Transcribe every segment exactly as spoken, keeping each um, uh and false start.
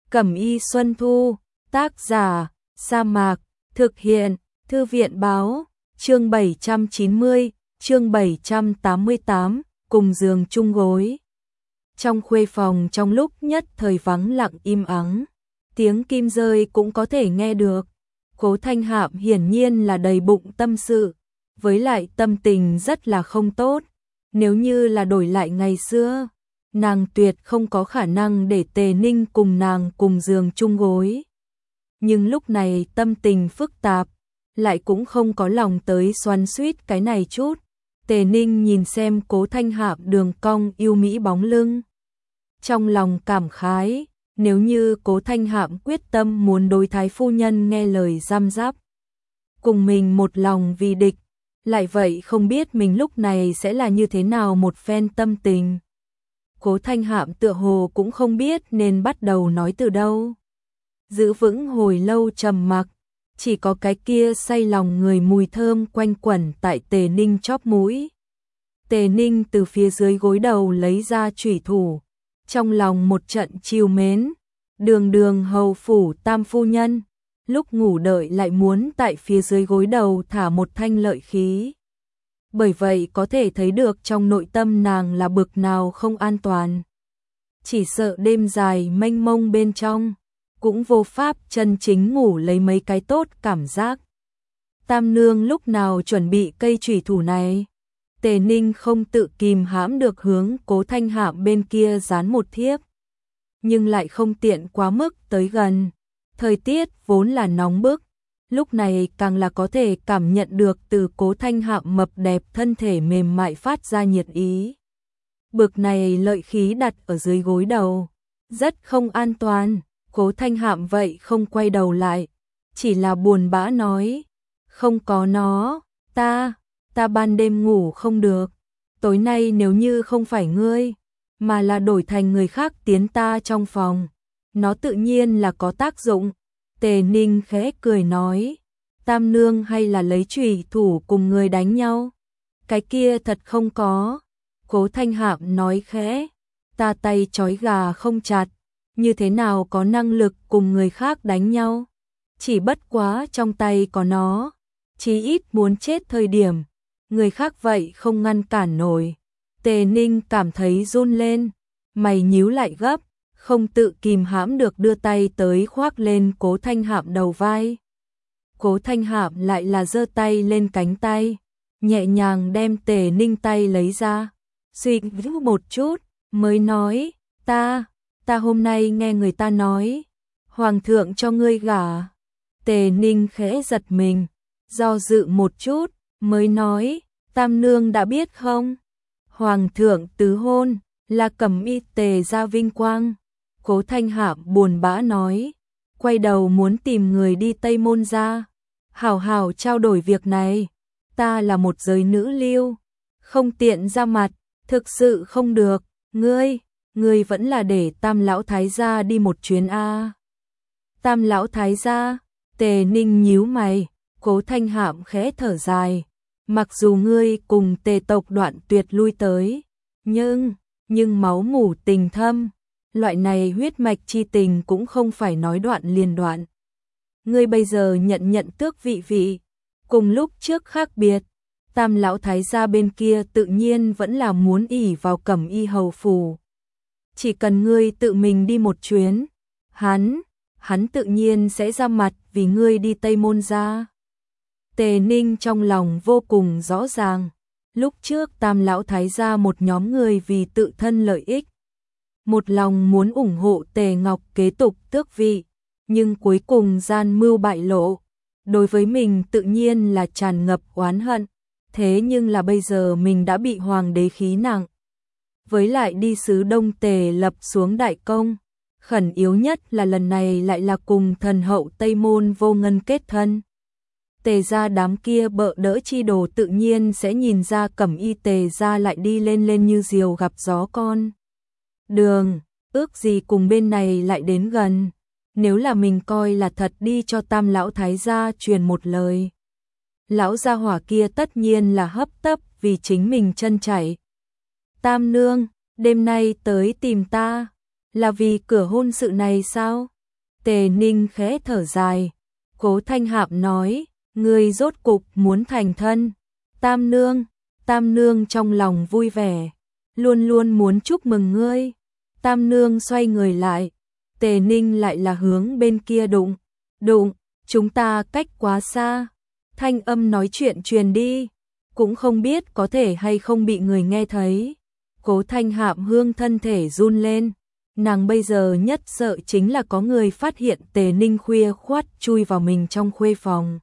Cẩm y Xuân Thu, tác giả, Sa Mạc, thực hiện, Thư viện báo, chương bảy trăm chín mươi, chương bảy trăm tám mươi tám, cùng giường chung gối. Trong khuê phòng trong lúc nhất thời vắng lặng im ắng, tiếng kim rơi cũng có thể nghe được. Cố Thanh Hạm hiển nhiên là đầy bụng tâm sự, với lại tâm tình rất là không tốt. Nếu như là đổi lại ngày xưa, nàng tuyệt không có khả năng để Tề Ninh cùng nàng cùng giường chung gối. Nhưng lúc này tâm tình phức tạp, lại cũng không có lòng tới xoắn xuýt cái này chút. Tề Ninh nhìn xem Cố Thanh Hạm đường cong yêu mỹ bóng lưng, trong lòng cảm khái, nếu như Cố Thanh Hạm quyết tâm muốn đối thái phu nhân nghe lời giam giáp, cùng mình một lòng vì địch, lại vậy không biết mình lúc này sẽ là như thế nào một phen tâm tình. Cố Thanh Hạm tựa hồ cũng không biết nên bắt đầu nói từ đâu. Giữ vững hồi lâu trầm mặc, chỉ có cái kia say lòng người mùi thơm quanh quẩn tại Tề Ninh chóp mũi. Tề Ninh từ phía dưới gối đầu lấy ra chủy thủ, trong lòng một trận trìu mến. Đường đường hầu phủ tam phu nhân, lúc ngủ đợi lại muốn tại phía dưới gối đầu thả một thanh lợi khí. Bởi vậy có thể thấy được trong nội tâm nàng là bực nào không an toàn. Chỉ sợ đêm dài mênh mông bên trong, cũng vô pháp chân chính ngủ lấy mấy cái tốt cảm giác. Tam nương lúc nào chuẩn bị cây chủy thủ này? Tề Ninh không tự kìm hãm được hướng Cố Thanh Hạm bên kia dán một thiếp, nhưng lại không tiện quá mức tới gần. Thời tiết vốn là nóng bức, lúc này càng là có thể cảm nhận được từ Cố Thanh Hạm mập đẹp thân thể mềm mại phát ra nhiệt ý. Bực này lợi khí đặt ở dưới gối đầu, rất không an toàn. Cố Thanh Hạm vậy không quay đầu lại, chỉ là buồn bã nói, không có nó, ta, ta ban đêm ngủ không được. Tối nay nếu như không phải ngươi, mà là đổi thành người khác tiến ta trong phòng, nó tự nhiên là có tác dụng. Tề Ninh khẽ cười nói, tam nương hay là lấy chủy thủ cùng người đánh nhau? Cái kia thật không có. Cố Thanh Hạm nói khẽ, ta tay trói gà không chặt, như thế nào có năng lực cùng người khác đánh nhau? Chỉ bất quá trong tay có nó, chí ít muốn chết thời điểm, người khác vậy không ngăn cản nổi. Tề Ninh cảm thấy run lên, mày nhíu lại gấp, không tự kìm hãm được đưa tay tới khoác lên Cố Thanh Hạm đầu vai. Cố Thanh Hạm lại là giơ tay lên cánh tay, nhẹ nhàng đem Tề Ninh tay lấy ra, suy nghĩ một chút, mới nói, ta, ta hôm nay nghe người ta nói, hoàng thượng cho ngươi gả. Tề Ninh khẽ giật mình, do dự một chút, mới nói, tam nương đã biết không? Hoàng thượng tứ hôn, là Cẩm y Tề gia vinh quang. Cố Thanh Hạm buồn bã nói, quay đầu muốn tìm người đi Tây Môn ra, hảo hảo trao đổi việc này. Ta là một giới nữ lưu, không tiện ra mặt, thực sự không được. Ngươi, ngươi vẫn là để Tam lão thái gia đi một chuyến a. Tam lão thái gia? Tề Ninh nhíu mày. Cố Thanh Hạm khẽ thở dài, mặc dù ngươi cùng Tề tộc đoạn tuyệt lui tới, nhưng, nhưng máu mủ tình thâm, loại này huyết mạch chi tình cũng không phải nói đoạn liền đoạn. Ngươi bây giờ nhận nhận tước vị vị, cùng lúc trước khác biệt. Tam lão thái gia bên kia tự nhiên vẫn là muốn ỷ vào Cẩm y hầu phủ. Chỉ cần ngươi tự mình đi một chuyến, hắn, hắn tự nhiên sẽ ra mặt vì ngươi đi Tây Môn ra. Tề Ninh trong lòng vô cùng rõ ràng, lúc trước Tam lão thái gia một nhóm người vì tự thân lợi ích, một lòng muốn ủng hộ Tề Ngọc kế tục tước vị, nhưng cuối cùng gian mưu bại lộ, đối với mình tự nhiên là tràn ngập oán hận. Thế nhưng là bây giờ mình đã bị hoàng đế khí nặng, với lại đi sứ Đông Tề lập xuống đại công, khẩn yếu nhất là lần này lại là cùng thần hậu Tây Môn Vô Ngân kết thân. Tề gia đám kia bợ đỡ chi đồ tự nhiên sẽ nhìn ra Cẩm y Tề gia lại đi lên lên như diều gặp gió con đường, ước gì cùng bên này lại đến gần. Nếu là mình coi là thật đi cho Tam lão thái gia truyền một lời, lão gia hỏa kia tất nhiên là hấp tấp vì chính mình chân chảy. Tam nương, đêm nay tới tìm ta, là vì cửa hôn sự này sao? Tề Ninh khẽ thở dài. Cố Thanh Hạm nói, ngươi rốt cục muốn thành thân. Tam nương, Tam nương trong lòng vui vẻ, luôn luôn muốn chúc mừng ngươi. Tam nương xoay người lại, Tề Ninh lại là hướng bên kia đụng. Đụng, chúng ta cách quá xa. Thanh âm nói chuyện truyền đi, cũng không biết có thể hay không bị người nghe thấy. Cố Thanh Hạm hương thân thể run lên, nàng bây giờ nhất sợ chính là có người phát hiện Tề Ninh khuya khoắt chui vào mình trong khuê phòng.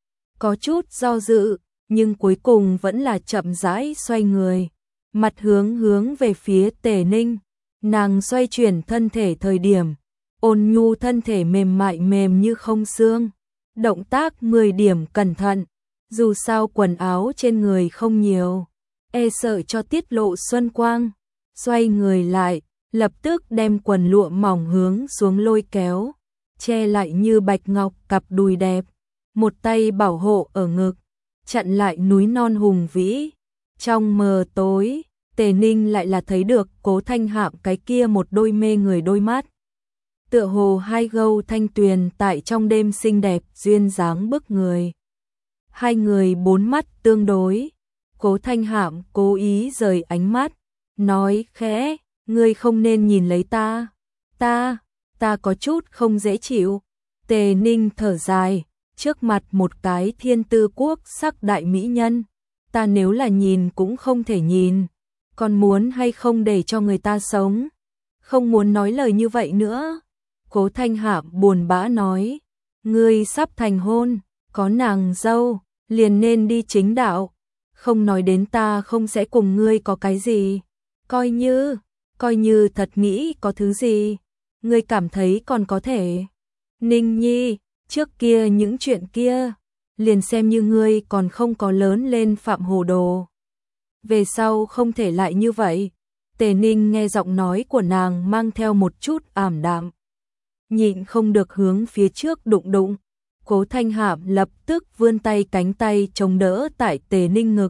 Có chút do dự, nhưng cuối cùng vẫn là chậm rãi xoay người, mặt hướng hướng về phía Tề Ninh. Nàng xoay chuyển thân thể thời điểm, ôn nhu thân thể mềm mại mềm như không xương, động tác mười điểm cẩn thận, dù sao quần áo trên người không nhiều, e sợ cho tiết lộ xuân quang. Xoay người lại, lập tức đem quần lụa mỏng hướng xuống lôi kéo, che lại như bạch ngọc cặp đùi đẹp, một tay bảo hộ ở ngực, chặn lại núi non hùng vĩ. Trong mờ tối, Tề Ninh lại là thấy được Cố Thanh Hạm cái kia một đôi mê người đôi mắt. Tựa hồ hai gâu thanh tuyền tại trong đêm xinh đẹp duyên dáng bức người. Hai người bốn mắt tương đối, Cố Thanh Hạm cố ý rời ánh mắt, nói khẽ, ngươi không nên nhìn lấy ta, ta, ta có chút không dễ chịu. Tề Ninh thở dài, trước mặt một cái thiên tư quốc sắc đại mỹ nhân, ta nếu là nhìn cũng không thể nhìn, còn muốn hay không để cho người ta sống, không muốn nói lời như vậy nữa. Cố Thanh Hạm buồn bã nói, ngươi sắp thành hôn, có nàng dâu, liền nên đi chính đạo, không nói đến ta không sẽ cùng ngươi có cái gì, coi như, coi như thật nghĩ có thứ gì, ngươi cảm thấy còn có thể. Ninh Nhi, trước kia những chuyện kia, liền xem như ngươi còn không có lớn lên phạm hồ đồ. Về sau không thể lại như vậy. Tề Ninh nghe giọng nói của nàng mang theo một chút ảm đạm, nhịn không được hướng phía trước đụng đụng. Cố Thanh Hạm lập tức vươn tay cánh tay chống đỡ tại Tề Ninh ngực.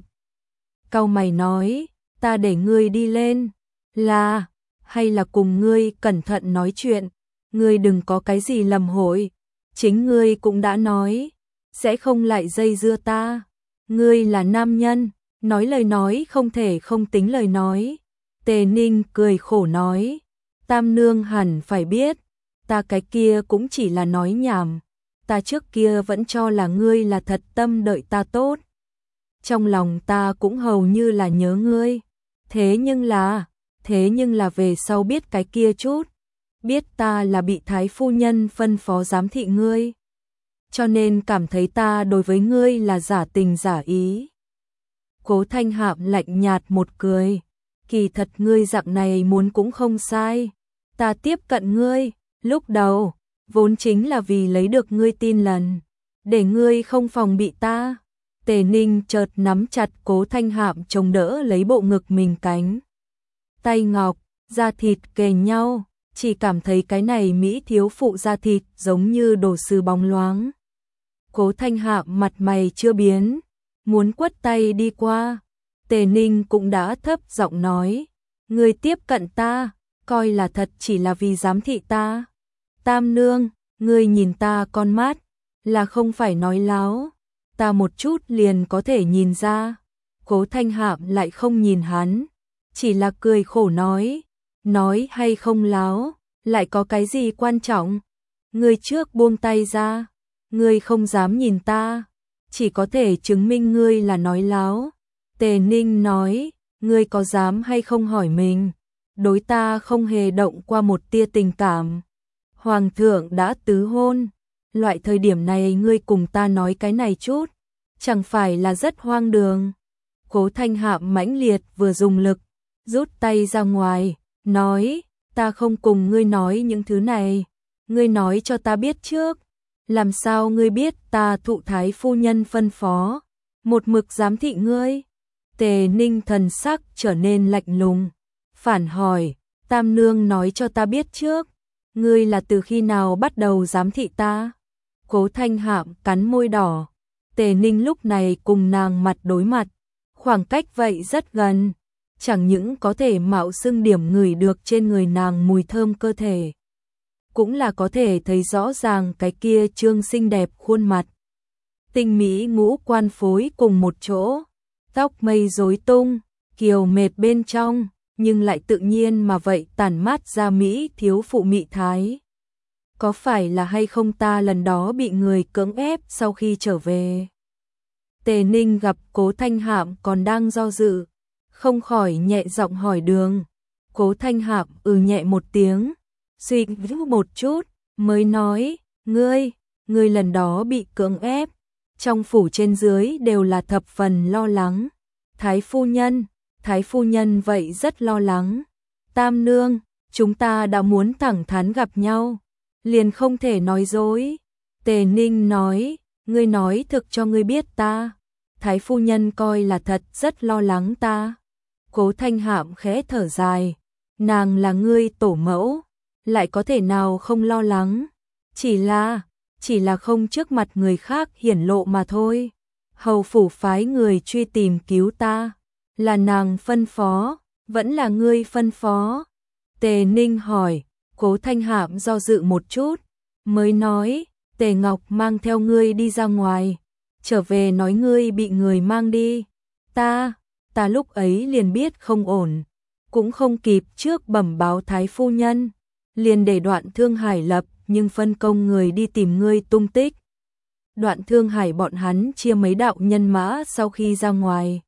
Cau mày nói, ta để ngươi đi lên, là, hay là cùng ngươi cẩn thận nói chuyện, ngươi đừng có cái gì lầm hội, chính ngươi cũng đã nói, sẽ không lại dây dưa ta, ngươi là nam nhân, nói lời nói không thể không tính lời nói. Tề Ninh cười khổ nói, Tam nương hẳn phải biết, ta cái kia cũng chỉ là nói nhảm, ta trước kia vẫn cho là ngươi là thật tâm đợi ta tốt. Trong lòng ta cũng hầu như là nhớ ngươi, thế nhưng là, thế nhưng là về sau biết cái kia chút, biết ta là bị thái phu nhân phân phó giám thị ngươi, cho nên cảm thấy ta đối với ngươi là giả tình giả ý. Cố Thanh Hạm lạnh nhạt một cười, kỳ thật ngươi dạng này muốn cũng không sai, ta tiếp cận ngươi, lúc đầu, vốn chính là vì lấy được ngươi tin lần, để ngươi không phòng bị ta. Tề Ninh chợt nắm chặt Cố Thanh Hạm chống đỡ lấy bộ ngực mình cánh tay ngọc, da thịt kề nhau, chỉ cảm thấy cái này mỹ thiếu phụ da thịt giống như đồ sứ bóng loáng. Cố Thanh Hạm mặt mày chưa biến, muốn quất tay đi qua, Tề Ninh cũng đã thấp giọng nói, ngươi tiếp cận ta, coi là thật chỉ là vì giám thị ta. Tam nương, ngươi nhìn ta con mắt, là không phải nói láo, ta một chút liền có thể nhìn ra. Cố Thanh Hạm lại không nhìn hắn, chỉ là cười khổ nói, nói hay không láo, lại có cái gì quan trọng, ngươi trước buông tay ra, ngươi không dám nhìn ta, chỉ có thể chứng minh ngươi là nói láo. Tề Ninh nói, ngươi có dám hay không hỏi mình, đối ta không hề động qua một tia tình cảm. Hoàng thượng đã tứ hôn, loại thời điểm này ngươi cùng ta nói cái này chút, chẳng phải là rất hoang đường. Cố Thanh Hạm mãnh liệt vừa dùng lực, rút tay ra ngoài, nói, ta không cùng ngươi nói những thứ này, ngươi nói cho ta biết trước, làm sao ngươi biết ta thụ thái phu nhân phân phó, một mực giám thị ngươi. Tề Ninh thần sắc trở nên lạnh lùng, phản hỏi, Tam nương nói cho ta biết trước, ngươi là từ khi nào bắt đầu giám thị ta? Cố Thanh Hạm cắn môi đỏ, Tề Ninh lúc này cùng nàng mặt đối mặt, khoảng cách vậy rất gần, chẳng những có thể mạo xưng điểm ngửi được trên người nàng mùi thơm cơ thể cũng là có thể thấy rõ ràng cái kia trương xinh đẹp khuôn mặt. Tinh mỹ ngũ quan phối cùng một chỗ, tóc mây rối tung, kiều mệt bên trong, nhưng lại tự nhiên mà vậy tản mát ra mỹ thiếu phụ mị thái. Có phải là hay không ta lần đó bị người cưỡng ép sau khi trở về? Tề Ninh gặp Cố Thanh Hạm còn đang do dự, không khỏi nhẹ giọng hỏi đường. Cố Thanh Hạm ừ nhẹ một tiếng, suy nghĩ một chút, mới nói, ngươi, ngươi lần đó bị cưỡng ép, trong phủ trên dưới đều là thập phần lo lắng. Thái phu nhân, Thái phu nhân vậy rất lo lắng. Tam nương, chúng ta đã muốn thẳng thắn gặp nhau, liền không thể nói dối. Tề Ninh nói, ngươi nói thực cho ngươi biết ta. Thái phu nhân coi là thật rất lo lắng ta. Cố Thanh Hạm khẽ thở dài, nàng là ngươi tổ mẫu, lại có thể nào không lo lắng, chỉ là, chỉ là không trước mặt người khác hiển lộ mà thôi. Hầu phủ phái người truy tìm cứu ta, là nàng phân phó, vẫn là ngươi phân phó? Tề Ninh hỏi. Cố Thanh Hạm do dự một chút, mới nói, Tề Ngọc mang theo ngươi đi ra ngoài, trở về nói ngươi bị người mang đi. Ta, ta lúc ấy liền biết không ổn, cũng không kịp trước bẩm báo Thái phu nhân, liền để Đoạn Thương Hải lập nhưng phân công người đi tìm ngươi tung tích. Đoạn Thương Hải bọn hắn chia mấy đạo nhân mã sau khi ra ngoài.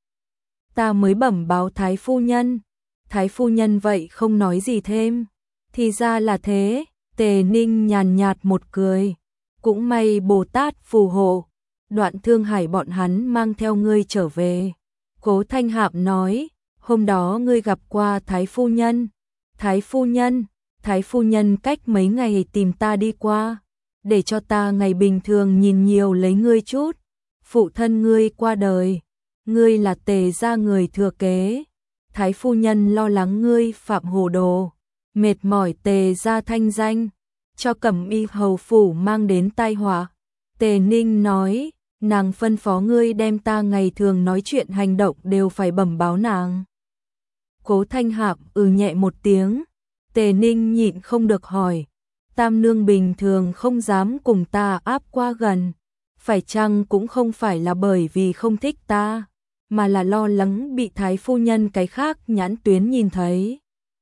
Ta mới bẩm báo Thái phu nhân, Thái phu nhân vậy không nói gì thêm. Thì ra là thế, Tề Ninh nhàn nhạt một cười, cũng may Bồ Tát phù hộ, Đoạn Thương Hải bọn hắn mang theo ngươi trở về. Cố Thanh Hạm nói, hôm đó ngươi gặp qua Thái phu nhân. Thái phu nhân, Thái phu nhân cách mấy ngày tìm ta đi qua, để cho ta ngày bình thường nhìn nhiều lấy ngươi chút. Phụ thân ngươi qua đời, ngươi là Tề gia người thừa kế. Thái phu nhân lo lắng ngươi phạm hồ đồ, mệt mỏi Tề gia thanh danh, cho Cẩm Y hầu phủ mang đến tai họa. Tề Ninh nói, nàng phân phó ngươi đem ta ngày thường nói chuyện hành động đều phải bẩm báo nàng. Cố Thanh Hạm ừ nhẹ một tiếng. Tề Ninh nhịn không được hỏi, Tam nương bình thường không dám cùng ta áp qua gần, phải chăng cũng không phải là bởi vì không thích ta, mà là lo lắng bị Thái phu nhân cái khác nhãn tuyến nhìn thấy.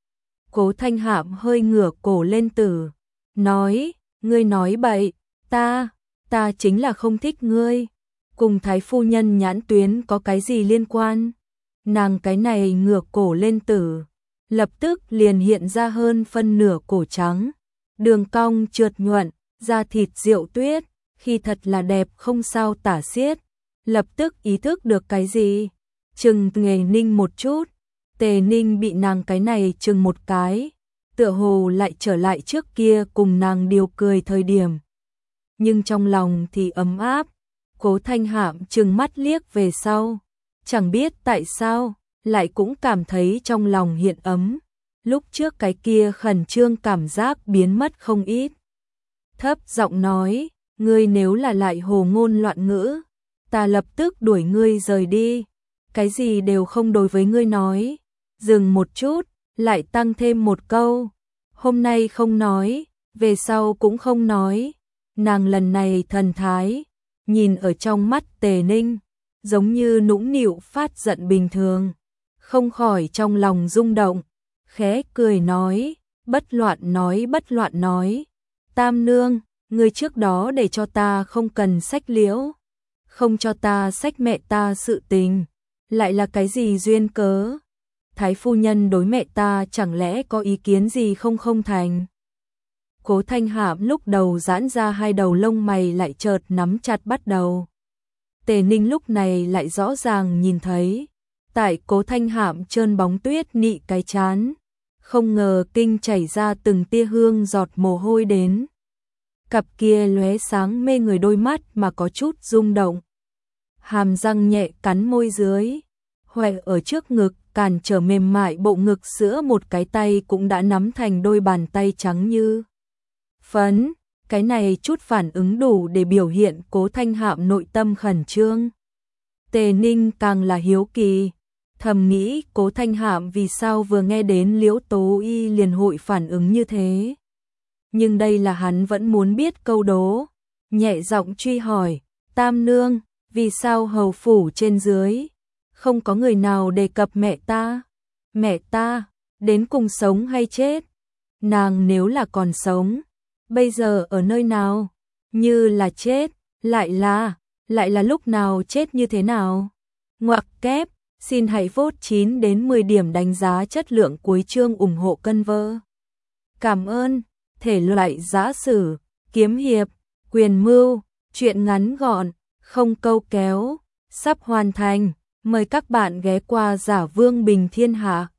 Cố Thanh Hạm hơi ngửa cổ lên tử, nói, ngươi nói bậy, ta, ta chính là không thích ngươi, cùng Thái phu nhân nhãn tuyến có cái gì liên quan? Nàng cái này ngửa cổ lên tử, lập tức liền hiện ra hơn phân nửa cổ trắng, đường cong trượt nhuận, da thịt rượu tuyết, khi thật là đẹp không sao tả xiết. Lập tức ý thức được cái gì, chừng Tề Ninh một chút. Tề Ninh bị nàng cái này chừng một cái, tựa hồ lại trở lại trước kia cùng nàng điều cười thời điểm. Nhưng trong lòng thì ấm áp. Cố Thanh Hạm chừng mắt liếc về sau, chẳng biết tại sao, lại cũng cảm thấy trong lòng hiện ấm. Lúc trước cái kia khẩn trương cảm giác biến mất không ít. Thấp giọng nói, ngươi nếu là lại hồ ngôn loạn ngữ, ta lập tức đuổi ngươi rời đi, cái gì đều không đối với ngươi nói. Dừng một chút, lại tăng thêm một câu, hôm nay không nói, về sau cũng không nói. Nàng lần này thần thái, nhìn ở trong mắt Tề Ninh, giống như nũng nịu phát giận bình thường, không khỏi trong lòng rung động, khẽ cười nói, bất loạn nói bất loạn nói. Tam nương, ngươi trước đó để cho ta không cần sách liễu, không cho ta sách mẹ ta sự tình, lại là cái gì duyên cớ? Thái phu nhân đối mẹ ta chẳng lẽ có ý kiến gì không không thành? Cố Thanh Hạm lúc đầu giãn ra hai đầu lông mày lại chợt nắm chặt bắt đầu. Tề Ninh lúc này lại rõ ràng nhìn thấy, tại Cố Thanh Hạm trơn bóng tuyết nị cái chán, không ngờ kinh chảy ra từng tia hương giọt mồ hôi đến. Cặp kia lóe sáng mê người đôi mắt mà có chút rung động. Hàm răng nhẹ cắn môi dưới, hoẹ ở trước ngực cản trở mềm mại bộ ngực sữa, một cái tay cũng đã nắm thành đôi bàn tay trắng như phấn. Cái này chút phản ứng đủ để biểu hiện Cố Thanh Hạm nội tâm khẩn trương. Tề Ninh càng là hiếu kỳ, thầm nghĩ Cố Thanh Hạm vì sao vừa nghe đến Liễu Tố Y liền hội phản ứng như thế. nhưng đây là hắn vẫn muốn biết câu đố. Nhẹ giọng truy hỏi, Tam nương, vì sao hầu phủ trên dưới không có người nào đề cập mẹ ta? Mẹ ta, đến cùng sống hay chết? Nàng nếu là còn sống, bây giờ ở nơi nào? Như là chết, lại là, lại là lúc nào chết như thế nào? Ngoặc kép, xin hãy vote chín đến mười điểm đánh giá chất lượng cuối chương ủng hộ cân vơ. Cảm ơn, thể loại giã sử, kiếm hiệp, quyền mưu, truyện ngắn gọn, không câu kéo, sắp hoàn thành. Mời các bạn ghé qua Giả Vương Bình Thiên Hạ.